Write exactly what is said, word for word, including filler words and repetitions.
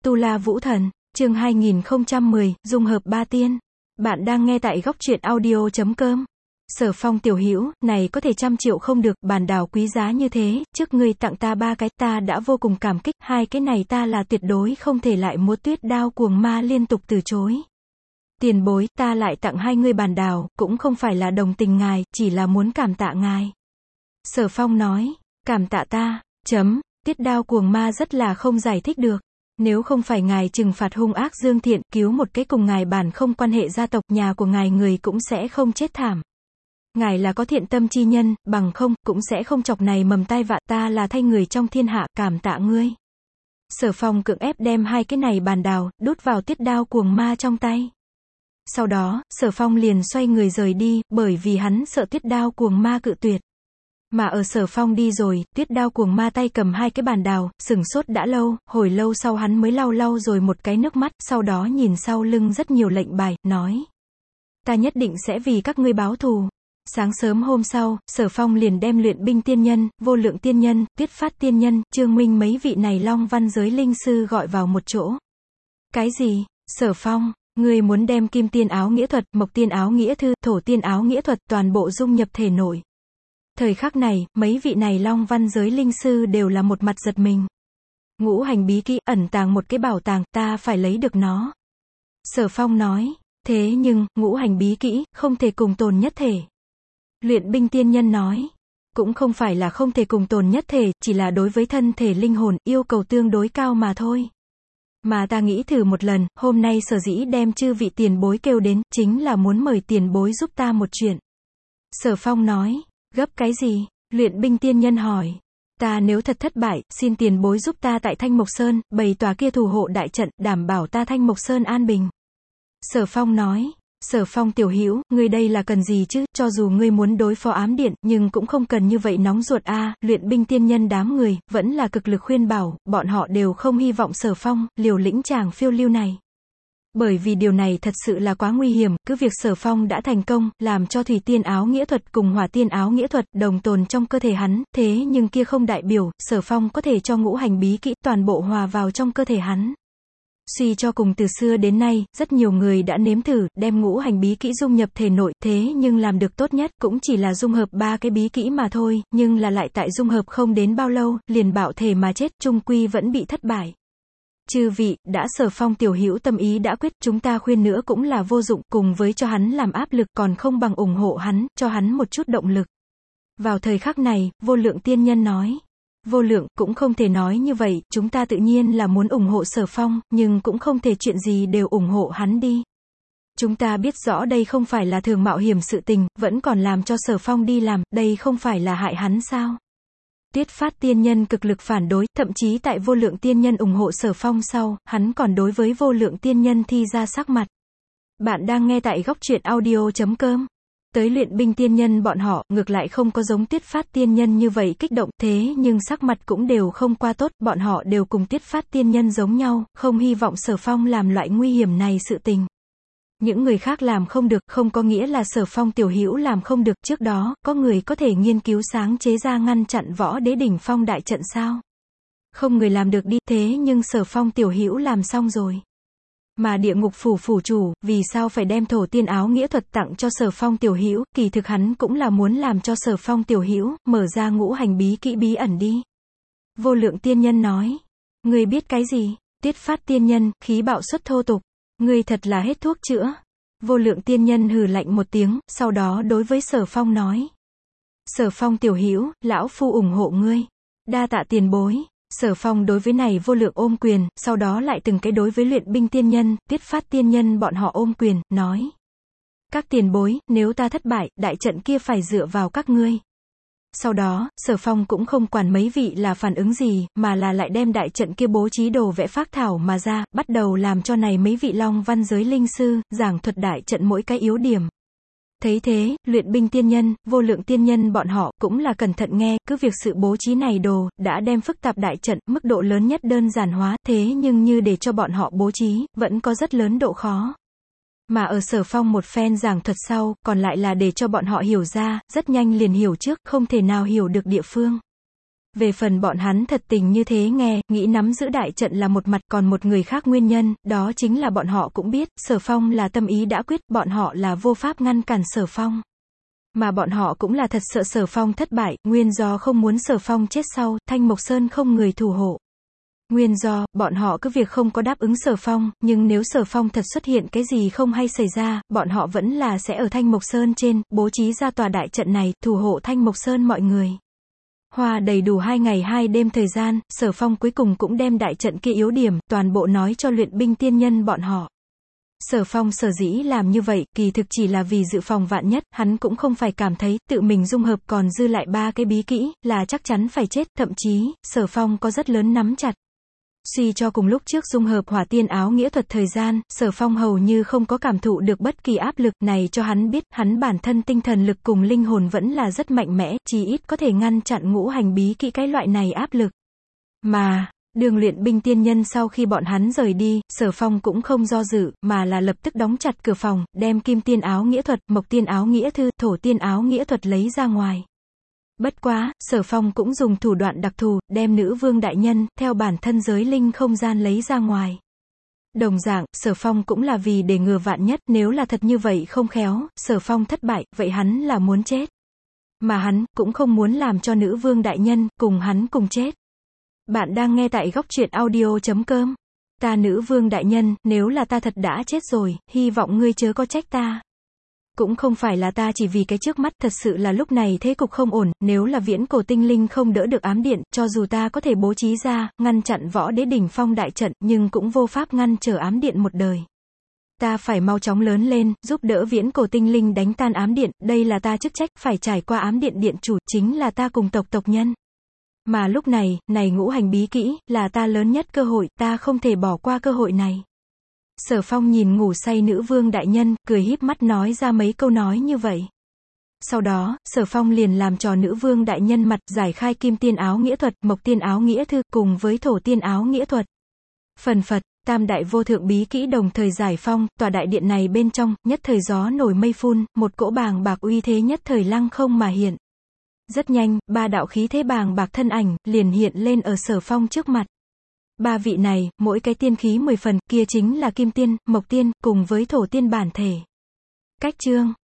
Tu La Vũ Thần, chương hai nghìn không trăm mười, dung hợp ba tiên. Bạn đang nghe tại góc truyện audio chấm com. Sở Phong tiểu hữu, này có thể trăm triệu không được, bản đảo quý giá như thế, trước ngươi tặng ta ba cái, ta đã vô cùng cảm kích, hai cái này ta là tuyệt đối không thể lại múa tuyết đao cuồng ma liên tục từ chối. Tiền bối, ta lại tặng hai ngươi bản đảo, cũng không phải là đồng tình ngài, chỉ là muốn cảm tạ ngài. Sở Phong nói, cảm tạ ta, chấm, tuyết đao cuồng ma rất là không giải thích được. Nếu không phải ngài trừng phạt hung ác dương thiện, cứu một cái cùng ngài bản không quan hệ gia tộc, nhà của ngài người cũng sẽ không chết thảm. Ngài là có thiện tâm chi nhân, bằng không, cũng sẽ không chọc này mầm tai vạ, ta là thay người trong thiên hạ, cảm tạ ngươi. Sở Phong cưỡng ép đem hai cái này bàn đào, đút vào tuyết đao cuồng ma trong tay. Sau đó, Sở Phong liền xoay người rời đi, bởi vì hắn sợ tuyết đao cuồng ma cự tuyệt. Mà ở Sở Phong đi rồi, tuyết đao cuồng ma tay cầm hai cái bàn đào, sừng sốt đã lâu, hồi lâu sau hắn mới lau lau rồi một cái nước mắt, sau đó nhìn sau lưng rất nhiều lệnh bài, nói. Ta nhất định sẽ vì các ngươi báo thù. Sáng sớm hôm sau, Sở Phong liền đem Luyện Binh tiên nhân, Vô Lượng tiên nhân, Tuyết Phát tiên nhân, Trương Minh mấy vị này long văn giới linh sư gọi vào một chỗ. Cái gì? Sở Phong, ngươi muốn đem Kim tiên áo nghĩa thuật, Mộc tiên áo nghĩa thư, Thổ tiên áo nghĩa thuật toàn bộ dung nhập thể nội. Thời khắc này, mấy vị này long văn giới linh sư đều là một mặt giật mình. Ngũ hành bí kỹ, ẩn tàng một cái bảo tàng, ta phải lấy được nó. Sở Phong nói, thế nhưng, ngũ hành bí kỹ, không thể cùng tồn nhất thể. Luyện Binh tiên nhân nói, cũng không phải là không thể cùng tồn nhất thể, chỉ là đối với thân thể linh hồn, yêu cầu tương đối cao mà thôi. Mà ta nghĩ thử một lần, hôm nay sở dĩ đem chư vị tiền bối kêu đến, chính là muốn mời tiền bối giúp ta một chuyện. Sở Phong nói, gấp cái gì? Luyện Binh tiên nhân hỏi. Ta nếu thật thất bại, xin tiền bối giúp ta tại Thanh Mộc Sơn, bày tòa kia thủ hộ đại trận, đảm bảo ta Thanh Mộc Sơn an bình. Sở Phong nói, Sở Phong tiểu hữu, ngươi đây là cần gì chứ, cho dù ngươi muốn đối phó ám điện, nhưng cũng không cần như vậy nóng ruột a. À, Luyện Binh tiên nhân đám người, vẫn là cực lực khuyên bảo, bọn họ đều không hy vọng Sở Phong, liều lĩnh chàng phiêu lưu này. Bởi vì điều này thật sự là quá nguy hiểm, cứ việc Sở Phong đã thành công, làm cho thủy tiên áo nghĩa thuật cùng hỏa tiên áo nghĩa thuật đồng tồn trong cơ thể hắn, thế nhưng kia không đại biểu, Sở Phong có thể cho ngũ hành bí kỹ toàn bộ hòa vào trong cơ thể hắn. Suy cho cùng từ xưa đến nay, rất nhiều người đã nếm thử, đem ngũ hành bí kỹ dung nhập thể nội, thế nhưng làm được tốt nhất, cũng chỉ là dung hợp ba cái bí kỹ mà thôi, nhưng là lại tại dung hợp không đến bao lâu, liền bạo thể mà chết, chung quy vẫn bị thất bại. Chư vị, đã Sở Phong tiểu hữu tâm ý đã quyết, chúng ta khuyên nữa cũng là vô dụng, cùng với cho hắn làm áp lực còn không bằng ủng hộ hắn, cho hắn một chút động lực. Vào thời khắc này, Vô Lượng tiên nhân nói. Vô Lượng, cũng không thể nói như vậy, chúng ta tự nhiên là muốn ủng hộ Sở Phong, nhưng cũng không thể chuyện gì đều ủng hộ hắn đi. Chúng ta biết rõ đây không phải là thường mạo hiểm sự tình, vẫn còn làm cho Sở Phong đi làm, đây không phải là hại hắn sao? Tuyết Phát tiên nhân cực lực phản đối, thậm chí tại Vô Lượng tiên nhân ủng hộ Sở Phong sau, hắn còn đối với Vô Lượng tiên nhân thi ra sắc mặt. Bạn đang nghe tại góc truyện audio chấm com. Tới Luyện Binh tiên nhân bọn họ, ngược lại không có giống Tuyết Phát tiên nhân như vậy kích động, thế nhưng sắc mặt cũng đều không qua tốt, bọn họ đều cùng Tuyết Phát tiên nhân giống nhau, không hy vọng Sở Phong làm loại nguy hiểm này sự tình. Những người khác làm không được, không có nghĩa là Sở Phong tiểu hữu làm không được, trước đó, có người có thể nghiên cứu sáng chế ra ngăn chặn võ đế đỉnh phong đại trận sao? Không người làm được đi, thế nhưng Sở Phong tiểu hữu làm xong rồi. Mà địa ngục phủ phủ chủ, vì sao phải đem thổ tiên áo nghĩa thuật tặng cho Sở Phong tiểu hữu, kỳ thực hắn cũng là muốn làm cho Sở Phong tiểu hữu, mở ra ngũ hành bí kỹ bí ẩn đi. Vô Lượng tiên nhân nói, ngươi biết cái gì? Tuyết Phát tiên nhân, khí bạo xuất thô tục, ngươi thật là hết thuốc chữa. Vô Lượng tiên nhân hừ lạnh một tiếng, sau đó đối với Sở Phong nói. Sở Phong tiểu hữu, lão phu ủng hộ ngươi. Đa tạ tiền bối. Sở Phong đối với này Vô Lượng ôm quyền, sau đó lại từng cái đối với Luyện Binh tiên nhân, Tuyết Phát tiên nhân bọn họ ôm quyền, nói. Các tiền bối, nếu ta thất bại, đại trận kia phải dựa vào các ngươi. Sau đó, Sở Phong cũng không quản mấy vị là phản ứng gì, mà là lại đem đại trận kia bố trí đồ vẽ phác thảo mà ra, bắt đầu làm cho này mấy vị long văn giới linh sư, giảng thuật đại trận mỗi cái yếu điểm. Thấy thế, Luyện Binh tiên nhân, Vô Lượng tiên nhân bọn họ, cũng là cẩn thận nghe, cứ việc sự bố trí này đồ, đã đem phức tạp đại trận, mức độ lớn nhất đơn giản hóa, thế nhưng như để cho bọn họ bố trí, vẫn có rất lớn độ khó. Mà ở Sở Phong một phen giảng thuật sau, còn lại là để cho bọn họ hiểu ra, rất nhanh liền hiểu trước, không thể nào hiểu được địa phương. Về phần bọn hắn thật tình như thế nghe, nghĩ nắm giữ đại trận là một mặt, còn một người khác nguyên nhân, đó chính là bọn họ cũng biết, Sở Phong là tâm ý đã quyết, bọn họ là vô pháp ngăn cản Sở Phong. Mà bọn họ cũng là thật sợ Sở Phong thất bại, nguyên do không muốn Sở Phong chết sau, Thanh Mộc Sơn không người thủ hộ. Nguyên do, bọn họ cứ việc không có đáp ứng Sở Phong, nhưng nếu Sở Phong thật xuất hiện cái gì không hay xảy ra, bọn họ vẫn là sẽ ở Thanh Mộc Sơn trên, bố trí ra tòa đại trận này, thủ hộ Thanh Mộc Sơn mọi người. Hoa đầy đủ hai ngày hai đêm thời gian, Sở Phong cuối cùng cũng đem đại trận kia yếu điểm, toàn bộ nói cho luyện binh tiên nhân bọn họ. Sở Phong sở dĩ làm như vậy, kỳ thực chỉ là vì dự phòng vạn nhất, hắn cũng không phải cảm thấy, tự mình dung hợp còn dư lại ba cái bí kỹ, là chắc chắn phải chết, thậm chí, Sở Phong có rất lớn nắm chặt. Suy cho cùng lúc trước dung hợp hỏa tiên áo nghĩa thuật thời gian, Sở Phong hầu như không có cảm thụ được bất kỳ áp lực này cho hắn biết, hắn bản thân tinh thần lực cùng linh hồn vẫn là rất mạnh mẽ, chí ít có thể ngăn chặn ngũ hành bí kỹ cái loại này áp lực. Mà, đường luyện binh tiên nhân sau khi bọn hắn rời đi, Sở Phong cũng không do dự, mà là lập tức đóng chặt cửa phòng, đem kim tiên áo nghĩa thuật, mộc tiên áo nghĩa thư, thổ tiên áo nghĩa thuật lấy ra ngoài. Bất quá, Sở Phong cũng dùng thủ đoạn đặc thù, đem nữ vương đại nhân, theo bản thân giới linh không gian lấy ra ngoài. Đồng dạng, Sở Phong cũng là vì để ngừa vạn nhất, nếu là thật như vậy không khéo, Sở Phong thất bại, vậy hắn là muốn chết. Mà hắn, cũng không muốn làm cho nữ vương đại nhân, cùng hắn cùng chết. Bạn đang nghe tại góc truyện audio chấm com. Ta nữ vương đại nhân, nếu là ta thật đã chết rồi, hy vọng ngươi chớ có trách ta. Cũng không phải là ta chỉ vì cái trước mắt, thật sự là lúc này thế cục không ổn, nếu là viễn cổ tinh linh không đỡ được ám điện, cho dù ta có thể bố trí ra, ngăn chặn võ đế đỉnh phong đại trận, nhưng cũng vô pháp ngăn trở ám điện một đời. Ta phải mau chóng lớn lên, giúp đỡ viễn cổ tinh linh đánh tan ám điện, đây là ta chức trách, phải trải qua ám điện điện chủ, chính là ta cùng tộc tộc nhân. Mà lúc này, này ngũ hành bí kỹ, là ta lớn nhất cơ hội, ta không thể bỏ qua cơ hội này. Sở Phong nhìn ngủ say nữ vương đại nhân, cười híp mắt nói ra mấy câu nói như vậy. Sau đó, Sở Phong liền làm trò nữ vương đại nhân mặt, giải khai kim tiên áo nghĩa thuật, mộc tiên áo nghĩa thư, cùng với thổ tiên áo nghĩa thuật. Phần phật, tam đại vô thượng bí kỹ đồng thời giải phong, tòa đại điện này bên trong, nhất thời gió nổi mây phun, một cỗ bàng bạc uy thế nhất thời lăng không mà hiện. Rất nhanh, ba đạo khí thế bàng bạc thân ảnh, liền hiện lên ở Sở Phong trước mặt. Ba vị này, mỗi cái tiên khí mười phần, kia chính là kim tiên, mộc tiên, cùng với thổ tiên bản thể. Cách chương